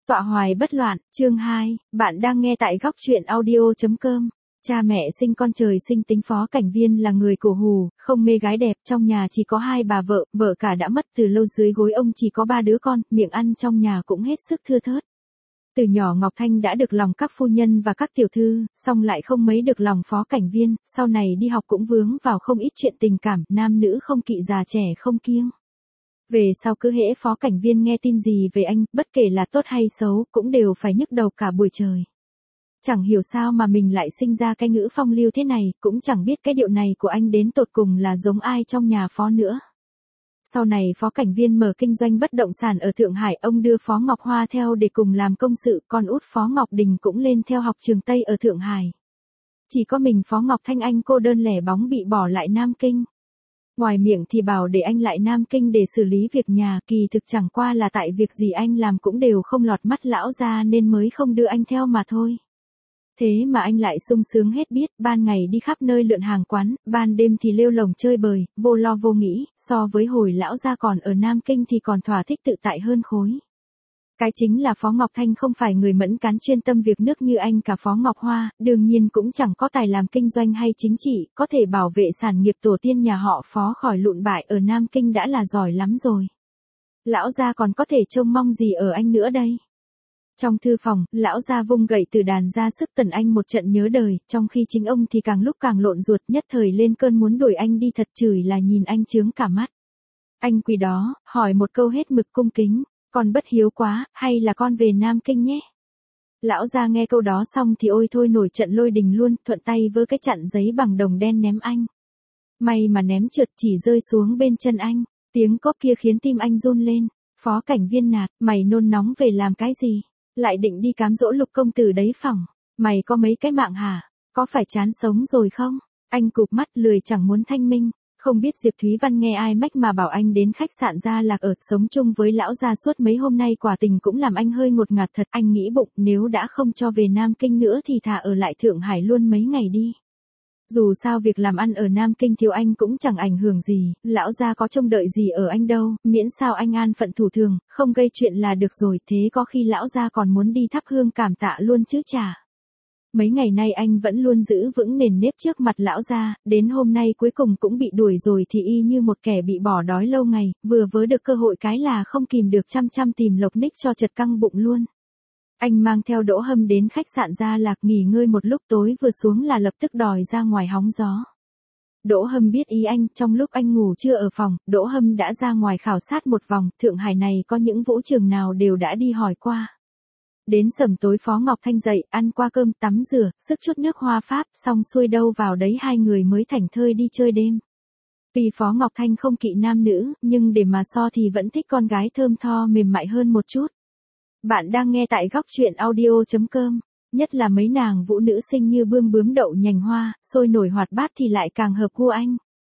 Tọa hoài bất loạn, chương 2, bạn đang nghe tại góc truyện audio.com. Cha mẹ sinh con trời sinh tính Phó Cảnh Viên là người cổ hủ, không mê gái đẹp, trong nhà chỉ có hai bà vợ, vợ cả đã mất từ lâu, dưới gối ông chỉ có 3 đứa con, miệng ăn trong nhà cũng hết sức thưa thớt. Từ nhỏ Ngọc Thanh đã được lòng các phu nhân và các tiểu thư, song lại không mấy được lòng Phó Cảnh Viên, sau này đi học cũng vướng vào không ít chuyện tình cảm, nam nữ không kỵ, già trẻ không kiêng. Về sau cứ hễ Phó Cảnh Viên nghe tin gì về anh, bất kể là tốt hay xấu, cũng đều phải nhức đầu cả buổi trời. Chẳng hiểu sao mà mình lại sinh ra cái ngữ phong lưu thế này, cũng chẳng biết cái điệu này của anh đến tột cùng là giống ai trong nhà Phó nữa. Sau này Phó Cảnh Viên mở kinh doanh bất động sản ở Thượng Hải, ông đưa Phó Ngọc Hoa theo để cùng làm công sự, con út Phó Ngọc Đình cũng lên theo học trường Tây ở Thượng Hải. Chỉ có mình Phó Ngọc Thanh anh cô đơn lẻ bóng bị bỏ lại Nam Kinh. Ngoài miệng thì bảo để anh lại Nam Kinh để xử lý việc nhà, kỳ thực chẳng qua là tại việc gì anh làm cũng đều không lọt mắt lão gia nên mới không đưa anh theo mà thôi. Thế mà anh lại sung sướng hết biết, ban ngày đi khắp nơi lượn hàng quán, ban đêm thì lêu lồng chơi bời, vô lo vô nghĩ, so với hồi lão gia còn ở Nam Kinh thì còn thỏa thích tự tại hơn khối. Cái chính là Phó Ngọc Thanh không phải người mẫn cán chuyên tâm việc nước như anh cả Phó Ngọc Hoa, đương nhiên cũng chẳng có tài làm kinh doanh hay chính trị, có thể bảo vệ sản nghiệp tổ tiên nhà họ Phó khỏi lụn bại ở Nam Kinh đã là giỏi lắm rồi. Lão gia còn có thể trông mong gì ở anh nữa đây? Trong thư phòng, lão gia vung gậy từ đàn ra sức tần anh một trận nhớ đời, trong khi chính ông thì càng lúc càng lộn ruột, nhất thời lên cơn muốn đuổi anh đi, thật chửi là nhìn anh chướng cả mắt. Anh quỳ đó, hỏi một câu hết mực cung kính. Con bất hiếu quá, hay là con về Nam Kinh nhé? Lão gia nghe câu đó xong thì ôi thôi nổi trận lôi đình luôn, thuận tay vơ cái chặn giấy bằng đồng đen ném anh. May mà ném trượt chỉ rơi xuống bên chân anh, tiếng cóp kia khiến tim anh run lên. Phó Cảnh Viên nạt, mày nôn nóng về làm cái gì? Lại định đi cám dỗ Lục công tử đấy phỏng? Mày có mấy cái mạng hả? Có phải chán sống rồi không? Anh cụp mắt lười chẳng muốn thanh minh. Không biết Diệp Thúy Văn nghe ai mách mà bảo anh đến khách sạn Gia Lạc ở, sống chung với lão gia suốt mấy hôm nay quả tình cũng làm anh hơi ngột ngạt thật. Anh nghĩ bụng nếu đã không cho về Nam Kinh nữa thì thà ở lại Thượng Hải luôn mấy ngày đi. Dù sao việc làm ăn ở Nam Kinh thiếu anh cũng chẳng ảnh hưởng gì, lão gia có trông đợi gì ở anh đâu, miễn sao anh an phận thủ thường, không gây chuyện là được rồi, thế có khi lão gia còn muốn đi thắp hương cảm tạ luôn chứ chả. Mấy ngày nay anh vẫn luôn giữ vững nền nếp trước mặt lão gia, đến hôm nay cuối cùng cũng bị đuổi rồi thì y như một kẻ bị bỏ đói lâu ngày, vừa vớ được cơ hội cái là không kìm được chăm tìm Lộc Ních cho chật căng bụng luôn. Anh mang theo Đỗ Hâm đến khách sạn Gia Lạc nghỉ ngơi một lúc, tối vừa xuống là lập tức đòi ra ngoài hóng gió. Đỗ Hâm biết ý anh, trong lúc anh ngủ trưa ở phòng, Đỗ Hâm đã ra ngoài khảo sát một vòng, Thượng Hải này có những vũ trường nào đều đã đi hỏi qua. Đến sẩm tối Phó Ngọc Thanh dậy, ăn qua cơm, tắm rửa, sức chút nước hoa Pháp, xong xuôi đâu vào đấy hai người mới thảnh thơi đi chơi đêm. Vì Phó Ngọc Thanh không kỵ nam nữ, nhưng để mà so thì vẫn thích con gái thơm tho mềm mại hơn một chút. Bạn đang nghe tại góc truyện audio.com, nhất là mấy nàng vũ nữ xinh như bươm bướm đậu nhành hoa, sôi nổi hoạt bát thì lại càng hợp gu anh.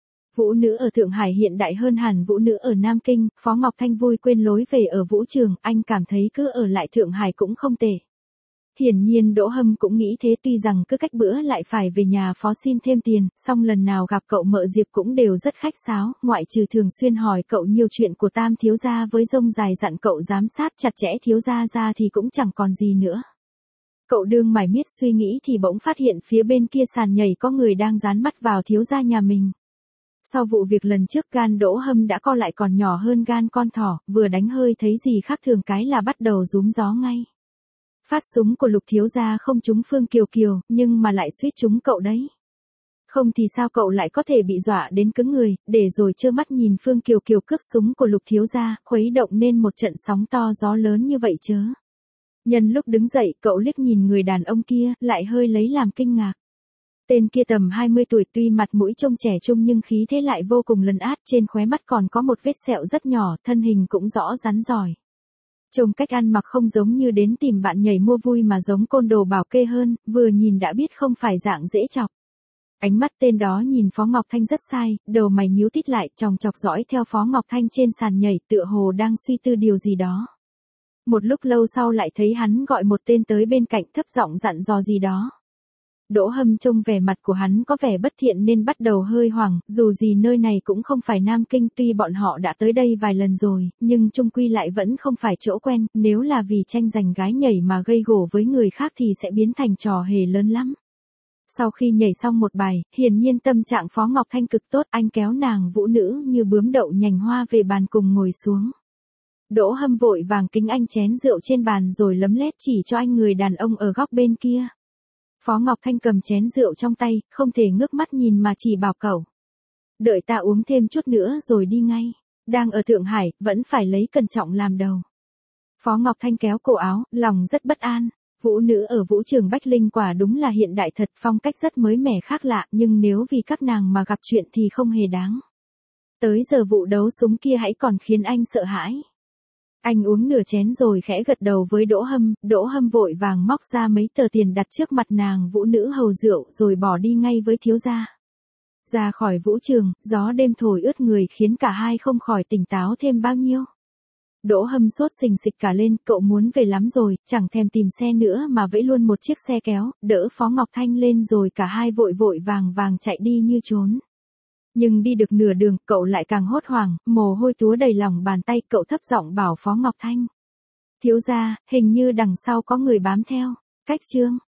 Vũ nữ ở Thượng Hải hiện đại hơn hẳn vũ nữ ở Nam Kinh, Phó Ngọc Thanh vui quên lối về ở vũ trường, anh cảm thấy cứ ở lại Thượng Hải cũng không tệ. Hiển nhiên Đỗ Hâm cũng nghĩ thế, tuy rằng cứ cách bữa lại phải về nhà Phó xin thêm tiền, song lần nào gặp cậu mợ Diệp cũng đều rất khách sáo, ngoại trừ thường xuyên hỏi cậu nhiều chuyện của Tam thiếu gia với rông dài dặn cậu giám sát chặt chẽ thiếu gia ra thì cũng chẳng còn gì nữa. Cậu đương mải miết suy nghĩ thì bỗng phát hiện phía bên kia sàn nhảy có người đang dán mắt vào thiếu gia nhà mình. Sau vụ việc lần trước gan Đỗ Hâm đã co lại còn nhỏ hơn gan con thỏ, vừa đánh hơi thấy gì khác thường cái là bắt đầu rúm gió ngay. Phát súng của Lục thiếu gia không trúng Phương Kiều Kiều, nhưng mà lại suýt trúng cậu đấy. Không thì sao cậu lại có thể bị dọa đến cứng người, để rồi trơ mắt nhìn Phương Kiều Kiều cướp súng của Lục thiếu gia, khuấy động nên một trận sóng to gió lớn như vậy chớ. Nhân lúc đứng dậy, cậu liếc nhìn người đàn ông kia, lại hơi lấy làm kinh ngạc. Tên kia tầm 20 tuổi, tuy mặt mũi trông trẻ trung nhưng khí thế lại vô cùng lấn át, trên khóe mắt còn có một vết sẹo rất nhỏ, thân hình cũng rõ rắn giỏi. Trông cách ăn mặc không giống như đến tìm bạn nhảy mua vui mà giống côn đồ bảo kê hơn, vừa nhìn đã biết không phải dạng dễ chọc. Ánh mắt tên đó nhìn Phó Ngọc Thanh rất sai, đầu mày nhíu tít lại, chòng chọc dõi theo Phó Ngọc Thanh trên sàn nhảy, tựa hồ đang suy tư điều gì đó. Một lúc lâu sau lại thấy hắn gọi một tên tới bên cạnh, thấp giọng dặn dò gì đó. Đỗ Hâm trông vẻ mặt của hắn có vẻ bất thiện nên bắt đầu hơi hoảng, dù gì nơi này cũng không phải Nam Kinh, tuy bọn họ đã tới đây vài lần rồi, nhưng chung quy lại vẫn không phải chỗ quen, nếu là vì tranh giành gái nhảy mà gây gổ với người khác thì sẽ biến thành trò hề lớn lắm. Sau khi nhảy xong một bài, hiển nhiên tâm trạng Phó Ngọc Thanh cực tốt, anh kéo nàng vũ nữ như bướm đậu nhành hoa về bàn cùng ngồi xuống. Đỗ Hâm vội vàng kính anh chén rượu trên bàn rồi lấm lét chỉ cho anh người đàn ông ở góc bên kia. Phó Ngọc Thanh cầm chén rượu trong tay, không thể ngước mắt nhìn mà chỉ bảo cậu. Đợi ta uống thêm chút nữa rồi đi ngay. Đang ở Thượng Hải, vẫn phải lấy cẩn trọng làm đầu. Phó Ngọc Thanh kéo cổ áo, lòng rất bất an. Vũ nữ ở vũ trường Bách Linh quả đúng là hiện đại thật, phong cách rất mới mẻ khác lạ, nhưng nếu vì các nàng mà gặp chuyện thì không hề đáng. Tới giờ vụ đấu súng kia hãy còn khiến anh sợ hãi. Anh uống nửa chén rồi khẽ gật đầu với Đỗ Hâm vội vàng móc ra mấy tờ tiền đặt trước mặt nàng vũ nữ hầu rượu rồi bỏ đi ngay với thiếu gia. Ra khỏi vũ trường, gió đêm thổi ướt người khiến cả hai không khỏi tỉnh táo thêm bao nhiêu. Đỗ Hâm sốt sình sịch cả lên, cậu muốn về lắm rồi, chẳng thèm tìm xe nữa mà vẫy luôn một chiếc xe kéo, đỡ Phó Ngọc Thanh lên rồi cả hai vội vội vàng chạy đi như trốn. Nhưng đi được nửa đường, cậu lại càng hốt hoảng, mồ hôi túa đầy lòng bàn tay, cậu thấp giọng bảo Phó Ngọc Thanh. Thiếu gia, hình như đằng sau có người bám theo. Cách Trương,